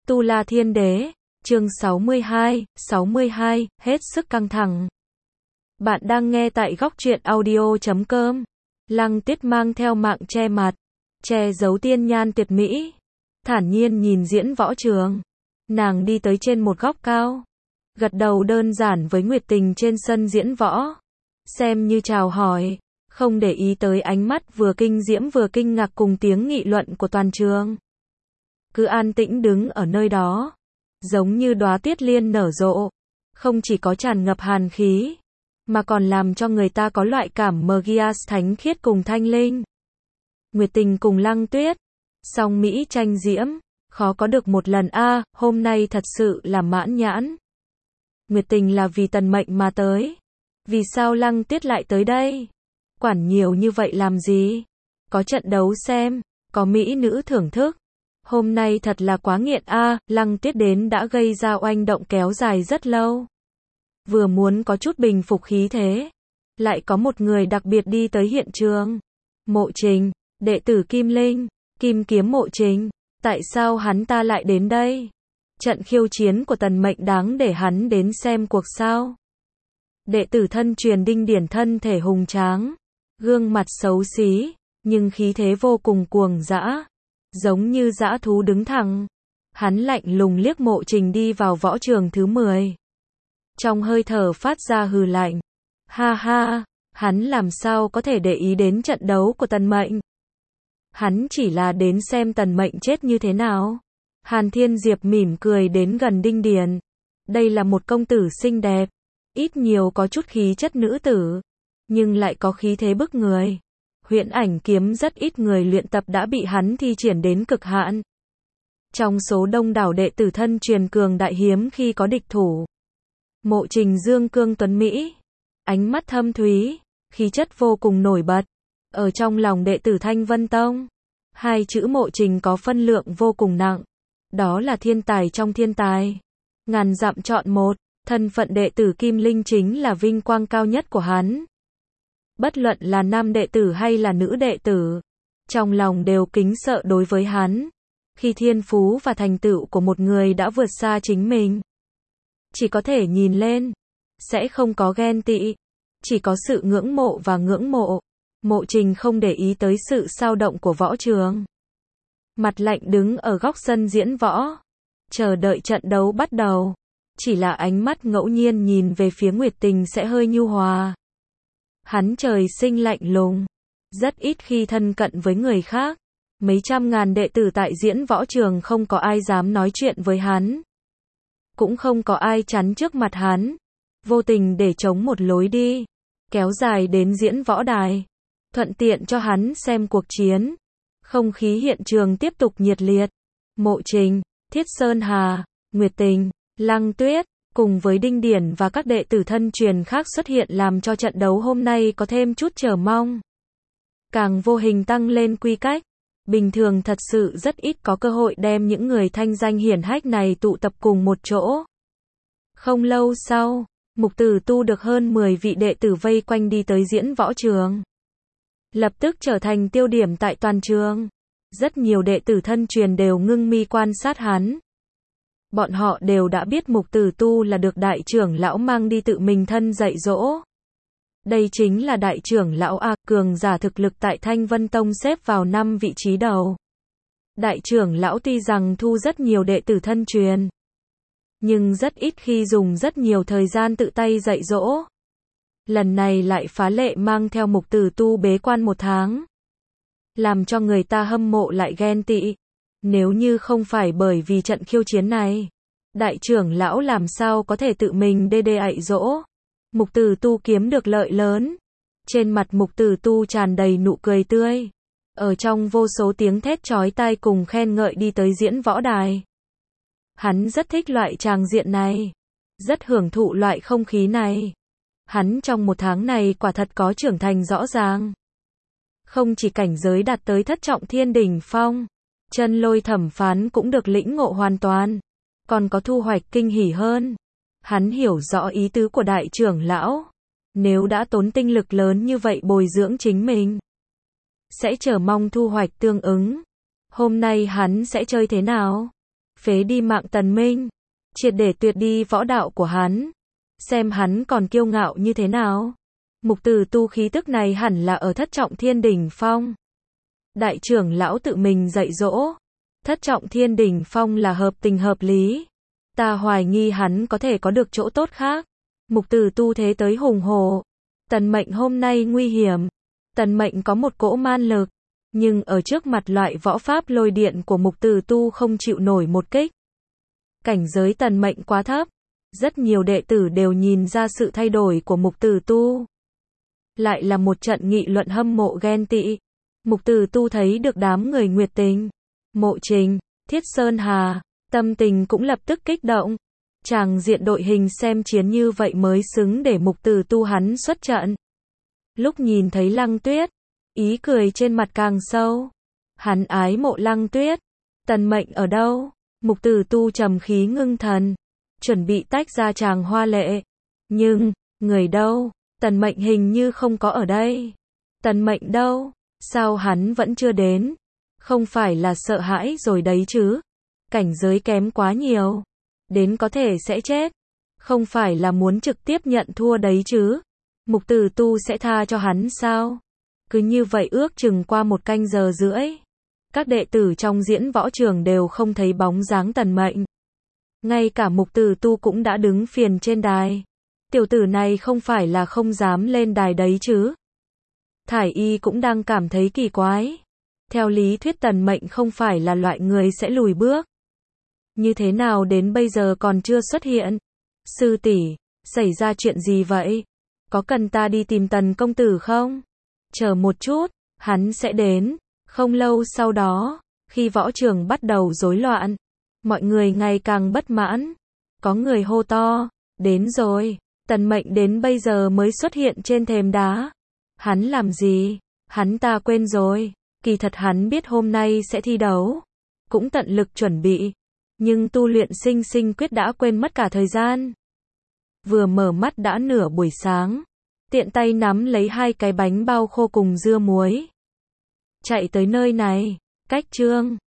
Tu La Thiên Đế, chương 62, hết sức căng thẳng. Bạn đang nghe tại góc truyện audio.com. Lăng Tuyết mang theo mạng che mặt, che giấu tiên nhan tuyệt mỹ, thản nhiên nhìn diễn võ trường. Nàng đi tới trên một góc cao, gật đầu đơn giản với Nguyệt Tình trên sân diễn võ, xem như chào hỏi, không để ý tới ánh mắt vừa kinh diễm vừa kinh ngạc cùng tiếng nghị luận của toàn trường. Cứ an tĩnh đứng ở nơi đó, giống như đóa tuyết liên nở rộ, không chỉ có tràn ngập hàn khí, mà còn làm cho người ta có loại cảm magias thánh khiết cùng thanh linh. Nguyệt Tình cùng Lăng Tuyết, song mỹ tranh diễm, khó có được một lần a, hôm nay thật sự là mãn nhãn. Nguyệt Tình là vì Tần Mệnh mà tới, vì sao Lăng Tuyết lại tới đây? Quản nhiều như vậy làm gì? Có trận đấu xem, có mỹ nữ thưởng thức. Hôm nay thật là quá nghiện a, Lăng Tuyết đến đã gây ra oanh động kéo dài rất lâu. Vừa muốn có chút bình phục khí thế, lại có một người đặc biệt đi tới hiện trường. Mộ Trình, đệ tử Kim Linh, Kim Kiếm Mộ Trình, tại sao hắn ta lại đến đây? Trận khiêu chiến của Tần Mệnh đáng để hắn đến xem cuộc sao? Đệ tử thân truyền Đinh Điển thân thể hùng tráng, gương mặt xấu xí, nhưng khí thế vô cùng cuồng dã, giống như dã thú đứng thẳng. Hắn lạnh lùng liếc Mộ Trình đi vào võ trường thứ 10. Trong hơi thở phát ra hừ lạnh. Ha ha, hắn làm sao có thể để ý đến trận đấu của Tần Mệnh? Hắn chỉ là đến xem Tần Mệnh chết như thế nào. Hàn Thiên Diệp mỉm cười đến gần Đinh Điển. Đây là một công tử xinh đẹp, ít nhiều có chút khí chất nữ tử, nhưng lại có khí thế bức người. Huyễn Ảnh kiếm rất ít người luyện tập đã bị hắn thi triển đến cực hạn. Trong số đông đảo đệ tử thân truyền cường đại hiếm khi có địch thủ. Mộ Trình dương cương tuấn mỹ, ánh mắt thâm thúy, khí chất vô cùng nổi bật. Ở trong lòng đệ tử Thanh Vân Tông, hai chữ Mộ Trình có phân lượng vô cùng nặng. Đó là thiên tài trong thiên tài. Ngàn dặm chọn một, thân phận đệ tử Kim Linh chính là vinh quang cao nhất của hắn. Bất luận là nam đệ tử hay là nữ đệ tử, trong lòng đều kính sợ đối với hắn. Khi thiên phú và thành tựu của một người đã vượt xa chính mình, chỉ có thể nhìn lên, sẽ không có ghen tị, chỉ có sự ngưỡng mộ và ngưỡng mộ. Mộ Trình không để ý tới sự xao động của võ trường, mặt lạnh đứng ở góc sân diễn võ, chờ đợi trận đấu bắt đầu. Chỉ là ánh mắt ngẫu nhiên nhìn về phía Nguyệt Tình sẽ hơi nhu hòa. Hắn trời sinh lạnh lùng, rất ít khi thân cận với người khác. Mấy trăm ngàn đệ tử tại diễn võ trường không có ai dám nói chuyện với hắn, cũng không có ai chắn trước mặt hắn, vô tình để chống một lối đi, kéo dài đến diễn võ đài, thuận tiện cho hắn xem cuộc chiến. Không khí hiện trường tiếp tục nhiệt liệt. Mộ Trình, Thiết Sơn Hà, Nguyệt Tình, Lăng Tuyết, cùng với Đinh Điển và các đệ tử thân truyền khác xuất hiện làm cho trận đấu hôm nay có thêm chút chờ mong. Càng vô hình tăng lên quy cách. Bình thường thật sự rất ít có cơ hội đem những người thanh danh hiển hách này tụ tập cùng một chỗ. Không lâu sau, Mục Tử Tu được hơn 10 vị đệ tử vây quanh đi tới diễn võ trường. Lập tức trở thành tiêu điểm tại toàn trường. Rất nhiều đệ tử thân truyền đều ngưng mi quan sát hắn. Bọn họ đều đã biết Mục Tử Tu là được đại trưởng lão mang đi tự mình thân dạy dỗ. Đây chính là đại trưởng lão A, cường giả thực lực tại Thanh Vân Tông xếp vào 5 vị trí đầu. Đại trưởng lão tuy rằng thu rất nhiều đệ tử thân truyền, nhưng rất ít khi dùng rất nhiều thời gian tự tay dạy dỗ. Lần này lại phá lệ mang theo Mục Tử Tu bế quan 1 tháng. Làm cho người ta hâm mộ lại ghen tị. Nếu như không phải bởi vì trận khiêu chiến này, đại trưởng lão làm sao có thể tự mình dạy dỗ. Mục Tử Tu kiếm được lợi lớn. Trên mặt Mục Tử Tu tràn đầy nụ cười tươi. Ở trong vô số tiếng thét chói tai cùng khen ngợi đi tới diễn võ đài. Hắn rất thích loại tràng diện này, rất hưởng thụ loại không khí này. Hắn trong 1 tháng này quả thật có trưởng thành rõ ràng. Không chỉ cảnh giới đạt tới thất trọng thiên đỉnh phong, chân lôi thẩm phán cũng được lĩnh ngộ hoàn toàn, còn có thu hoạch kinh hỉ hơn. Hắn hiểu rõ ý tứ của đại trưởng lão. Nếu đã tốn tinh lực lớn như vậy bồi dưỡng chính mình, sẽ chờ mong thu hoạch tương ứng. Hôm nay hắn sẽ chơi thế nào? phế đi mạng Tần Minh, triệt để tuyệt đi võ đạo của hắn, xem hắn còn kiêu ngạo như thế nào. Mục Tử Tu khí tức này hẳn là ở thất trọng thiên đỉnh phong. Đại trưởng lão tự mình dạy dỗ, thất trọng thiên đỉnh phong là hợp tình hợp lý. Ta hoài nghi hắn có thể có được chỗ tốt khác. Mục Tử Tu thế tới hùng hồ. Tần Mệnh hôm nay nguy hiểm. Tần Mệnh có một cỗ man lực, nhưng ở trước mặt loại võ pháp lôi điện của Mục Tử Tu không chịu nổi một kích. Cảnh giới Tần Mệnh quá thấp. Rất nhiều đệ tử đều nhìn ra sự thay đổi của Mục Tử Tu. Lại là một trận nghị luận hâm mộ ghen tị. Mục Tử Tu thấy được đám người Nguyệt Tình, Mộ Trình, Thiết Sơn Hà, tâm tình cũng lập tức kích động. Tràng diện đội hình xem chiến như vậy mới xứng để Mục Tử Tu hắn xuất trận. Lúc nhìn thấy Lăng Tuyết, ý cười trên mặt càng sâu. Hắn ái mộ Lăng Tuyết. Tần Mệnh ở đâu? Mục Tử Tu trầm khí ngưng thần, chuẩn bị tách ra chàng hoa lệ. Nhưng, người đâu? Tần Mệnh hình như không có ở đây. Tần Mệnh đâu? Sao hắn vẫn chưa đến? Không phải là sợ hãi rồi đấy chứ? Cảnh giới kém quá nhiều. Đến có thể sẽ chết. Không phải là muốn trực tiếp nhận thua đấy chứ? Mục Tử Tu sẽ tha cho hắn sao? Cứ như vậy ước chừng qua 1 canh giờ rưỡi. Các đệ tử trong diễn võ trường đều không thấy bóng dáng Tần Mệnh. Ngay cả Mục Tử Tu cũng đã đứng phiền trên đài. Tiểu tử này không phải là không dám lên đài đấy chứ? Thải Y cũng đang cảm thấy kỳ quái. Theo lý thuyết Tần Mệnh không phải là loại người sẽ lùi bước. Như thế nào đến bây giờ còn chưa xuất hiện? Sư tỷ, xảy ra chuyện gì vậy? Có cần ta đi tìm Tần công tử không? Chờ một chút, hắn sẽ đến. Không lâu sau đó, khi võ trường bắt đầu rối loạn, mọi người ngày càng bất mãn. Có người hô to, đến rồi. Tần Mệnh đến bây giờ mới xuất hiện trên thềm đá. Hắn làm gì? Hắn ta quên rồi. Kỳ thật hắn biết hôm nay sẽ thi đấu, cũng tận lực chuẩn bị. Nhưng tu luyện sinh sinh quyết đã quên mất cả thời gian. Vừa mở mắt đã nửa buổi sáng. Tiện tay nắm lấy 2 cái bánh bao khô cùng dưa muối. Chạy tới nơi này, cách Trương